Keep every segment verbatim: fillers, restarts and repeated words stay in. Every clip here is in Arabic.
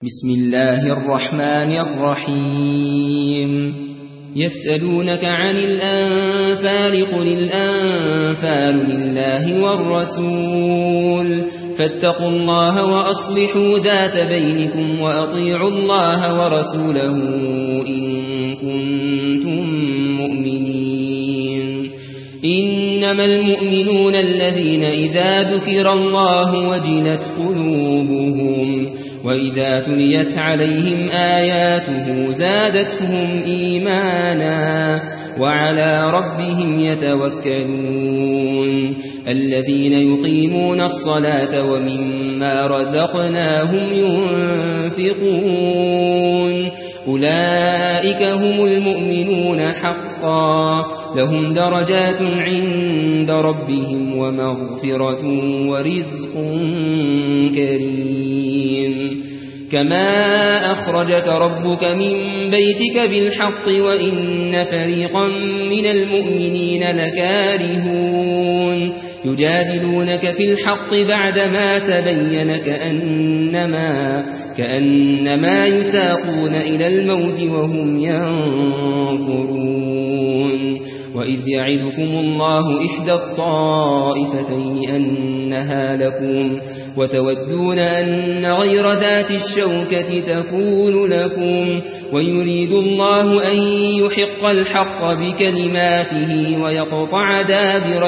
بسم الله الرحمن الرحيم يسألونك عن الأنفال قل الأنفال لله والرسول فاتقوا الله وأصلحوا ذات بينكم وأطيعوا الله ورسوله إن كنتم مؤمنين إنما المؤمنون الذين إذا ذكر الله وجلت قلوبهم وإذا تليت عليهم آياته زادتهم إيمانا وعلى ربهم يتوكلون الذين يقيمون الصلاة ومما رزقناهم ينفقون أولئك هم المؤمنون حقا لهم درجات عند ربهم ومغفرة ورزق كريم كما أخرجك ربك من بيتك بالحق وإن فريقا من المؤمنين لكارهون يجادلونك في الحق بعدما تبين كأنما, كأنما يساقون إلى الموت وهم ينظرون وإذ يعدكم الله إحدى الطائفتين أنها لكم وتودون أن غير ذات الشوكة تكون لكم ويريد الله أن يحق الحق بكلماته ويقطع دابر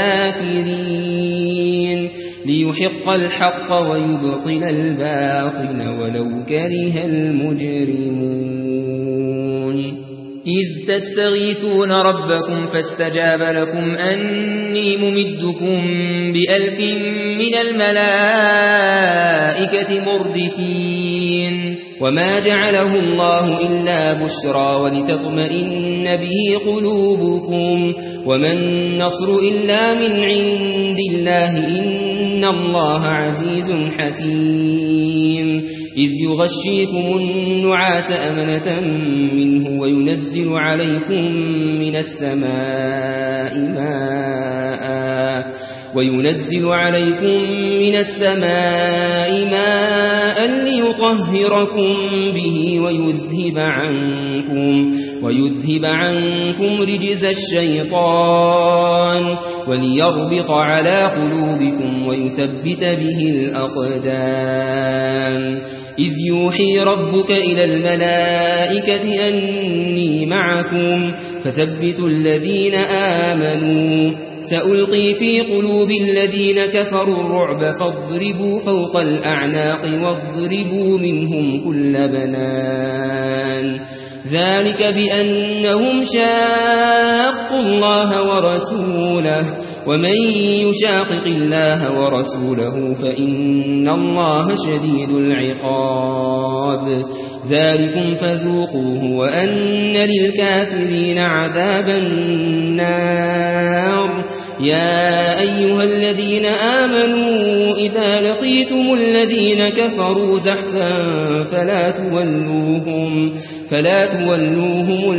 الكافرين ليحق الحق ويبطل الباطل ولو كره المجرمون إذ تستغيثون ربكم فاستجاب لكم أني ممدكم بألف من الملائكة مردفين وما جعله الله إلا بشرى ولتطمئن به قلوبكم وما النصر إلا من عند الله إن الله عزيز حكيم إذ يغشيكم النعاس أمنة منه وينزل عليكم من السماء ماء وينزل عليكم من السماء ماء ليطهركم به ويذهب عنكم ويذهب عنكم رجز الشيطان وليربط على قلوبكم ويثبت به الأقدام إذ يوحي ربك إلى الملائكة أني معكم فثبتوا الذين آمنوا سألقي في قلوب الذين كفروا الرعب فاضربوا فوق الأعناق واضربوا منهم كل بنان ذلك بأنهم شاقوا الله ورسوله ومن يشاقق الله ورسوله فإن الله شديد العقاب ذلكم فذوقوه وأن للكافرين عذاب النار يا أيها الذين آمنوا إذا لقيتم الذين كفروا زحفا فلا تولوهم فلا تولوهم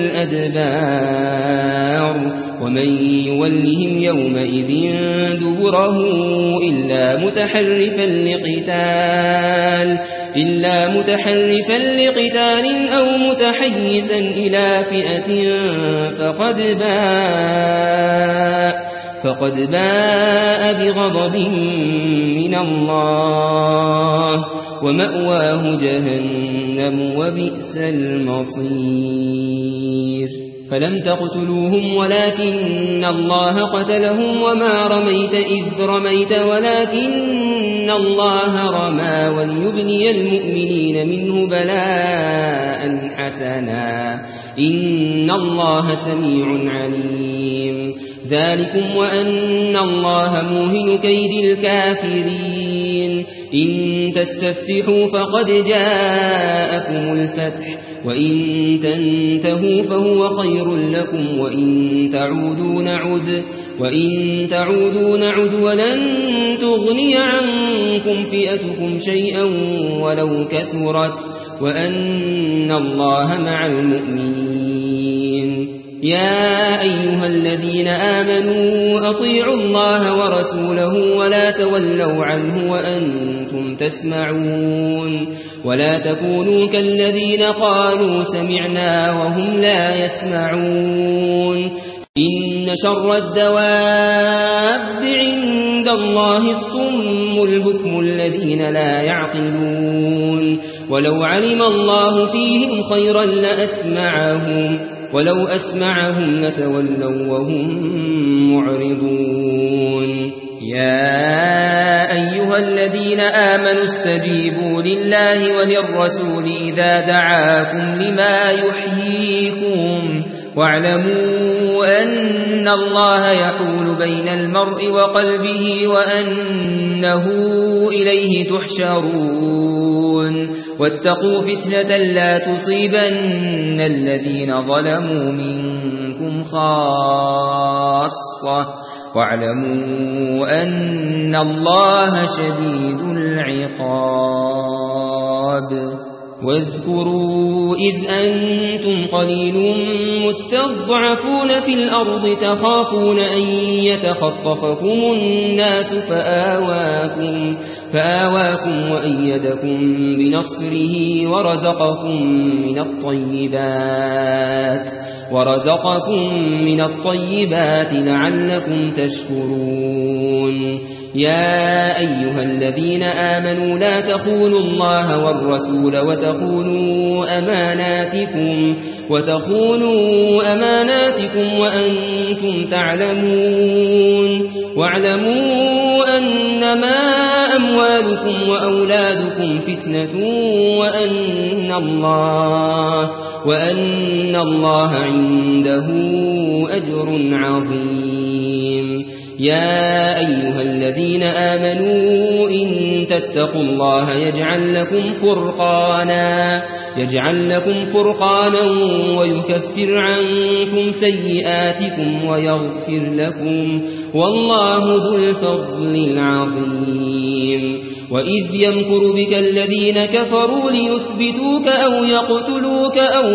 الأدبار ومن يولهم يومئذ دبره إلا متحرفا لقتال إلا متحرفا لقتال أو متحيزا إلى فئة فقد باء فقد باء بغضب من الله ومأواه جهنم وبئس المصير فلم تقتلوهم ولكن الله قتلهم وما رميت إذ رميت ولكن الله رمى وليبني المؤمنين منه بلاء حسنا إن الله سميع عليم ذلكم وأن الله موهن كيد الكافرين إن تستفتحوا فقد جاءكم الفتح وإن تنتهوا فهو خير لكم وإن تعودوا نعد وإن تعودوا نعد ولن تغني عنكم فئتكم شيئا ولو كثرت وأن الله مع المؤمنين يا أيها الذين آمنوا أطيعوا الله ورسوله ولا تولوا عنه وأنتم تسمعون ولا تكونوا كالذين قالوا سمعنا وهم لا يسمعون إن شر الدواب عند الله الصم البكم الذين لا يعقلون ولو علم الله فيهم خيرا لأسمعهم ولو أسمعهم لتولوا وهم معرضون يا أيها الذين آمنوا استجيبوا لله وللرسول إذا دعاكم لما يحييكم واعلموا أن الله يحول بين المرء وقلبه وأنه إليه تحشرون واتقوا فتنة لا تصيبن الذين ظلموا منكم خاصة واعلموا أن الله شديد العقاب واذكروا إذ أنتم قليل مستضعفون في الأرض تخافون أن يتخطفكم الناس فآواكم, فآواكم وأيدكم بنصره ورزقكم من الطيبات ورزقكم من الطيبات لعلكم تشكرون يا أيها الذين آمنوا لا تخونوا الله والرسول وتخونوا أماناتكم وتخونوا أماناتكم وأنتم تعلمون واعلموا أنما أموالكم وأولادكم فتنة وأن الله وأن الله عنده أجر عظيم يا أيها الذين آمنوا إن تتقوا الله يجعل لكم فرقانا يجعل لكم فرقانا ويكفر عنكم سيئاتكم ويغفر لكم والله ذو الفضل العظيم وإذ يمكر بك الذين كفروا ليثبتوك أو يقتلوك أو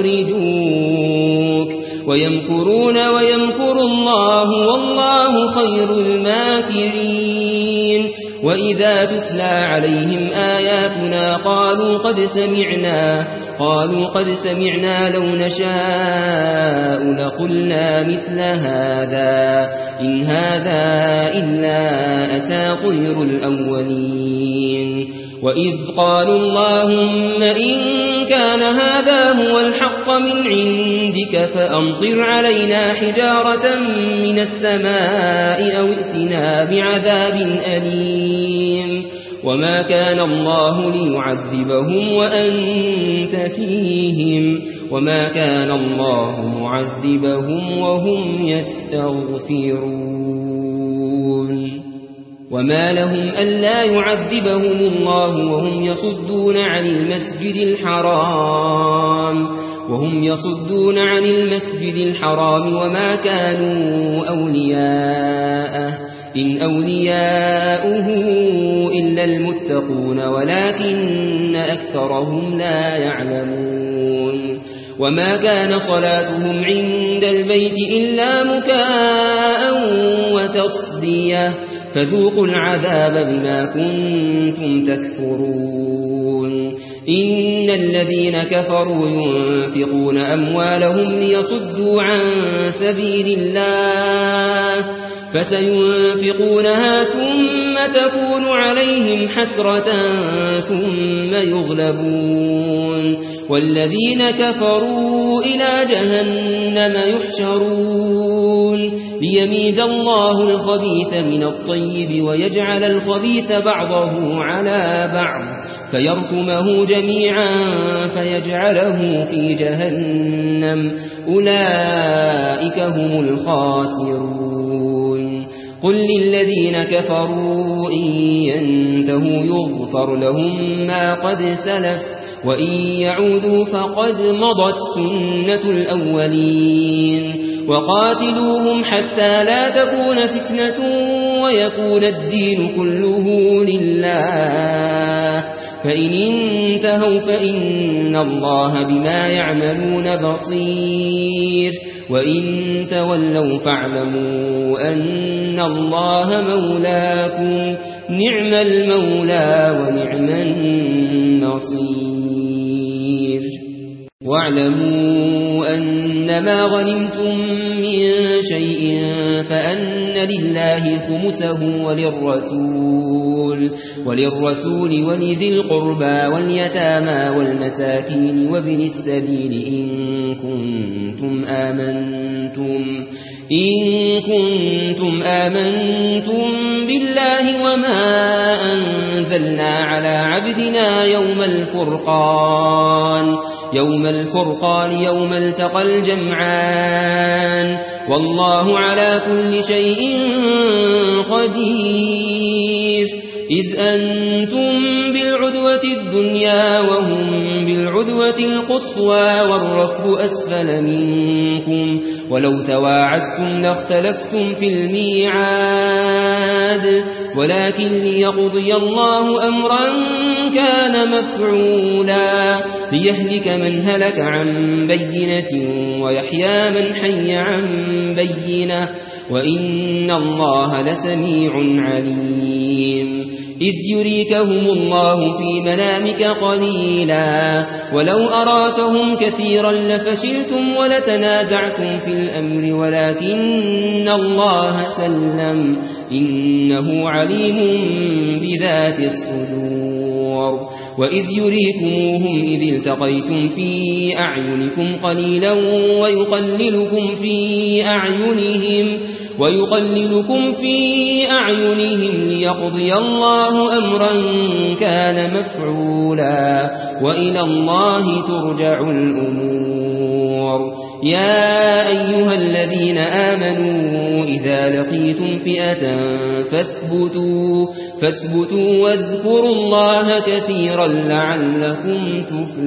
يخرجوك ويمكرون ويمكر الله والله خير الماكرين وإذا تتلى عليهم آياتنا قالوا قد سمعنا قالوا قد سمعنا لو نشاء لقلنا مثل هذا إن هذا إلا أساطير الأولين وإذ قالوا اللهم إن كان هذا هو الحق من عندك فأمطر علينا حجارة من السماء أو ائتنا بعذاب أليم وما كان الله ليعذبهم وأنت فيهم وما كان الله معذبهم وهم يستغفرون وما لهم ألا يعذبهم الله وهم يصدون عن المسجد الحرام وهم يصدون عن المسجد الحرام وما كانوا أولياءه إن أولياؤه إلا المتقون ولكن أكثرهم لا يعلمون وما كان صلاتهم عند البيت إلا مكاء وتصدية فذوقوا العذاب بما كنتم تكفرون إن الذين كفروا ينفقون أموالهم ليصدوا عن سبيل الله فسينفقونها ثم تكون عليهم حسرة ثم يغلبون والذين كفروا إلى جهنم يحشرون ليميز الله الخبيث من الطيب ويجعل الخبيث بعضه على بعض فيركمه جميعا فيجعله في جهنم أولئك هم الخاسرون قل للذين كفروا إن ينتهوا يغفر لهم ما قد سلف وإن يعودوا فقد مضت سنة الأولين وقاتلوهم حتى لا تكون فتنة ويكون الدين كله لله فإن انتهوا فإن الله بما يعملون بصير وإن تولوا فاعلموا أن الله مولاكم نعم المولى ونعم النصير نصير واعلموا أنما غنمتم من شيء فأن لله خمسه وللرسول وللرسول ولذي القربى واليتامى والمساكين وابن السبيل إن كنتم آمنتم إن كنتم آمنتم بالله وما أنزلنا على عبدنا يوم الفرقان يوم الفرقان يوم التقى الجمعان والله على كل شيء قدير إذ أنتم بالعدوة الدنيا وهم بالعدوة القصوى والركب أسفل منكم ولو تواعدتم لاختلفتم في الميعاد ولكن ليقضي الله أمرا كان مفعولا ليهلك من هلك عن بينة ويحيى من حي عن بينة وإن الله لسميع عليم إذ يريكهم الله في منامك قليلا ولو أراكهم كثيرا لفشلتم ولتنازعتم في الأمر ولكن الله سلم إنه عليم بذات الصدور وإذ يريكموهم إذ التقيتم في أعينكم قليلا ويقللكم في أعينهم ويقللكم في أعينهم ليقضي الله أمرا كان مفعولا وإلى الله ترجع الأمور يا أيها الذين آمنوا إذا لقيتم فئة فاثبتوا فاثبتوا واذكروا الله كثيرا لعلكم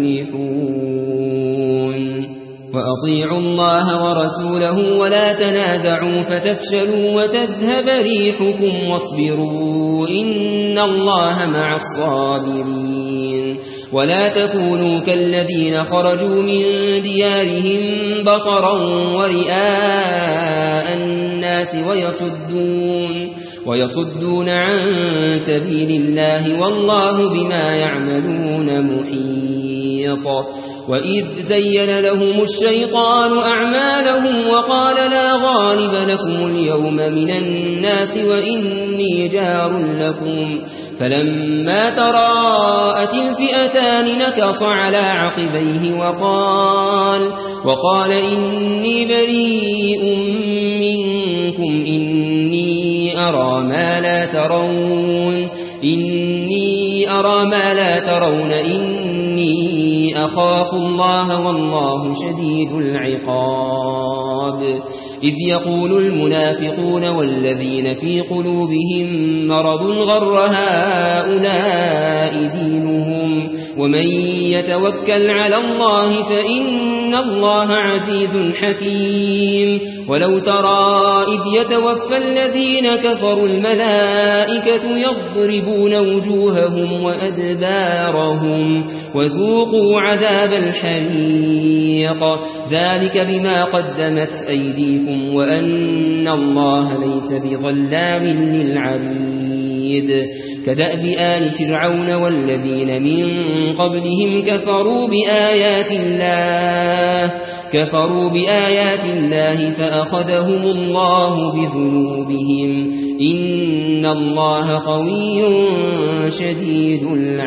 تفلحون وأطيعوا الله ورسوله ولا تنازعوا فتفشلوا وتذهب ريحكم واصبروا إن الله مع الصابرين ولا تكونوا كالذين خرجوا من ديارهم بطرا ورئاء الناس ويصدون ويصدون عن سبيل الله والله بما يعملون محيط وإذ زين لهم الشيطان أعمالهم وقال لا غالب لكم اليوم من الناس وإني جار لكم فلما تراءت الفئتان نكص على عقبيه وقال وقال إني بريء منكم إني أرى ما لا ترون إني أرى ما لا ترون إني أخاف الله والله شديد العقاب إذ يقول المنافقون والذين في قلوبهم مرض غر هؤلاء دينهم ومن يتوكل على الله فإن الله عزيز حكيم ولو ترى إذ يتوفى الذين كفروا الملائكة يضربون وجوههم وأدبارهم وذوقوا عذاب الحريق ذلك بما قدمت أيديكم وأن الله ليس بظلام للعبيد كدأب آل فرعون والذين من قبلهم كفروا بآيات الله كفروا بآيات الله فأخذهم الله بذنوبهم إن الله قوي شديد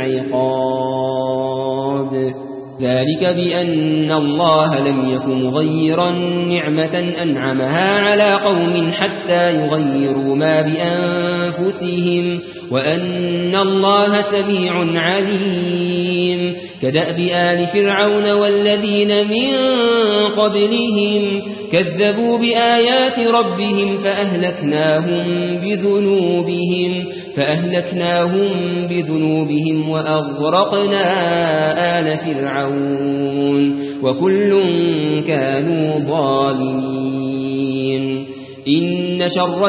العقاب ذلك بأن الله لم يكن مغيرا نعمة أنعمها على قوم حتى يغيروا ما بأنفسهم وأن الله سميع عليم كدأب آل فرعون والذين من قبلهم كذبوا بآيات ربهم فأهلكناهم بذنوبهم فأهلكناهم بذنوبهم وأغرقنا آل فرعون وكل كانوا ظالمين إن شر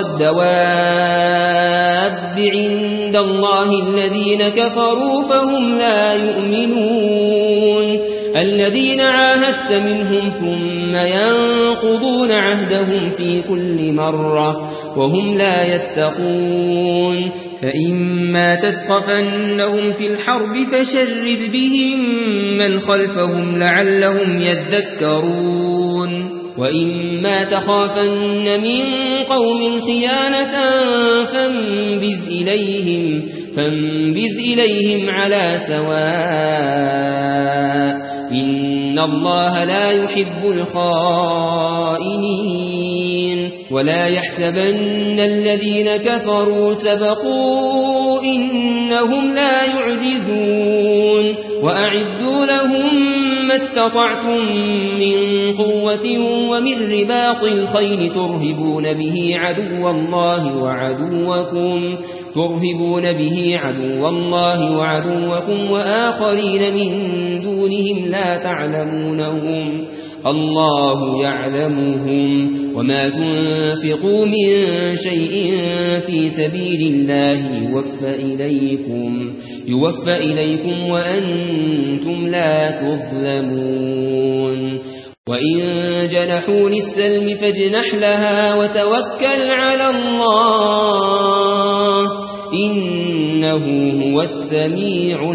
الدواب عند الله الذين كفروا فهم لا يؤمنون الذين عاهدت منهم ثم ينقضون عهدهم في كل مرة وهم لا يتقون فإما تثقفنهم في الحرب فشرد بهم من خلفهم لعلهم يذكرون وإما تخافن من قوم خيانة فانبذ إليهم, فانبذ إليهم على سواء إن الله لا يحب الخائنين ولا يحسبن الذين كفروا سبقوا إنهم لا يعجزون وأعدوا لهم ما استطعتم من قوة ومن رباط الخيل ترهبون به عدو الله وعدوكم ترهبون به عدو الله وعدوكم وآخرين من دونهم لا تعلمونهم الله يعلمهم وما تنفقوا من شيء في سبيل الله يوفى إليكم, يوفى إليكم وأنتم لا تظلمون وإن جنحوا للسلم فاجنح لها وتوكل على الله إنه هو السميع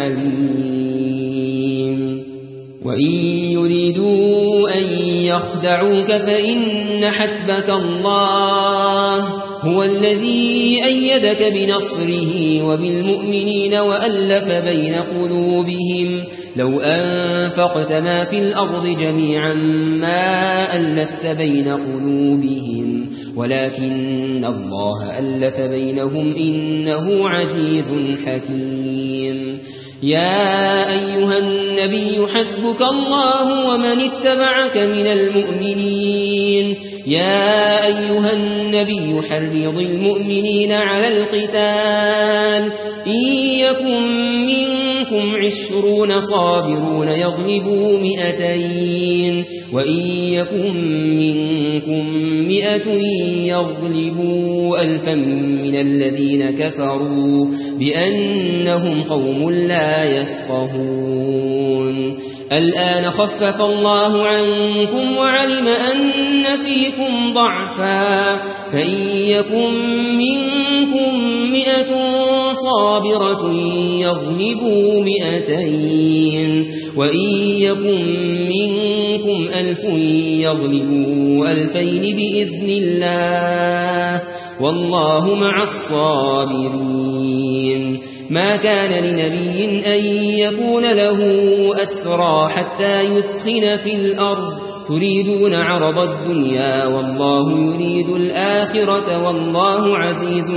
العليم وإن يريدوا أن يخدعوك فإن حسبك الله هو الذي أيدك بنصره وبالمؤمنين وألف بين قلوبهم لو أنفقت ما في الأرض جميعا ما ألفت بين قلوبهم ولكن الله ألف بينهم إنه عزيز حكيم يا أيها النبي حسبك الله ومن اتبعك من المؤمنين يا أيها النبي حرض المؤمنين على القتال إن يكن منكم عشرون صابرون يغلبوا مئتين وإن يكن منكم مئة يغلبوا ألفا من الذين كفروا بأنهم قوم لا يفقهون الآن خفف الله عنكم وعلم أن فيكم ضعفا فإن يكن منكم مئة صابرة يغلبوا مئتين وإن يكن منكم ألف يغلبوا ألفين بإذن الله والله مع الصابرين ما كان لنبي أن يكون له أسرى حتى يثخن في الأرض تريدون عرض الدنيا والله يريد الآخرة والله عزيز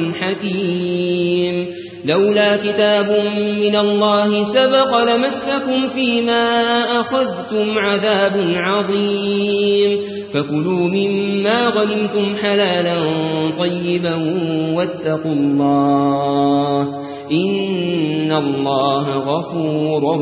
حكيم لولا كتاب من الله سبق لمسكم فيما أخذتم عذاب عظيم فكلوا مما غنمتم حلالا طيبا واتقوا الله إن الله غفور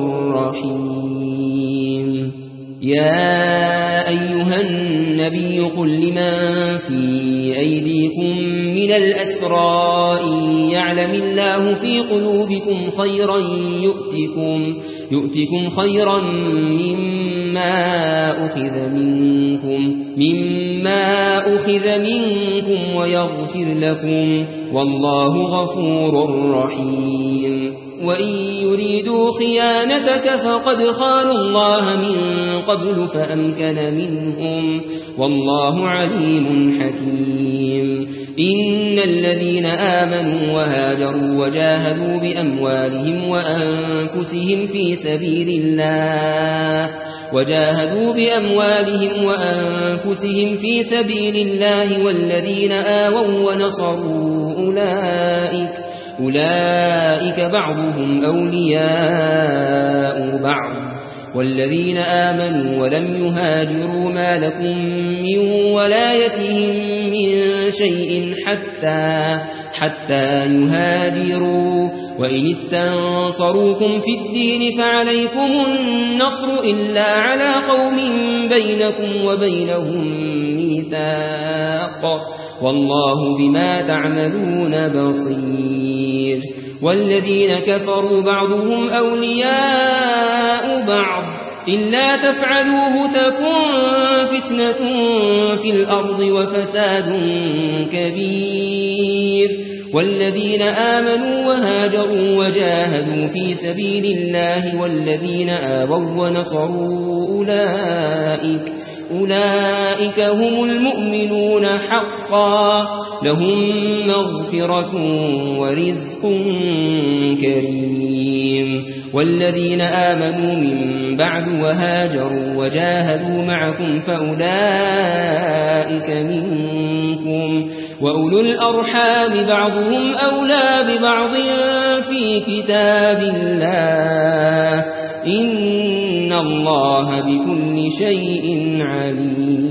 رحيم يا أيها النبي قل لمن في أيديكم من الأسرى إن يعلم الله في قلوبكم خيرا يؤتكم, يؤتكم خيرا مما أخذ منكم, مما أخذ منكم ويغفر لكم والله غفور رحيم وإن يريدوا خيانتك فقد خانوا الله من قبل فأمكن منهم والله عليم حكيم إن الذين آمنوا وهاجروا وجاهدوا بأموالهم وأنفسهم في سبيل الله وجاهدوا بأموالهم وأنفسهم في سبيل الله والذين آووا ونصروا أولئك أولئك بعضهم أولياء بعض والذين آمنوا ولم يهاجروا ما لكم من ولايتهم من شيء حتى حتى يهاجروا وإن استنصروكم في الدين فعليكم النصر إلا على قوم بينكم وبينهم ميثاق والله بما تعملون بصير والذين كفروا بعضهم أولياء بعض إلا تفعلوه تكن فتنة في الأرض وفساد كبير والذين آمنوا وهاجروا وجاهدوا في سبيل الله والذين آووا ونصروا أولئك أولئك هم المؤمنون حقا لهم مغفرة ورزق كريم والذين آمنوا من بعد وهاجروا وجاهدوا معكم فأولئك منكم وأولو الأرحام بعضهم أولى ببعض في كتاب الله إن الله بكل شيء عليم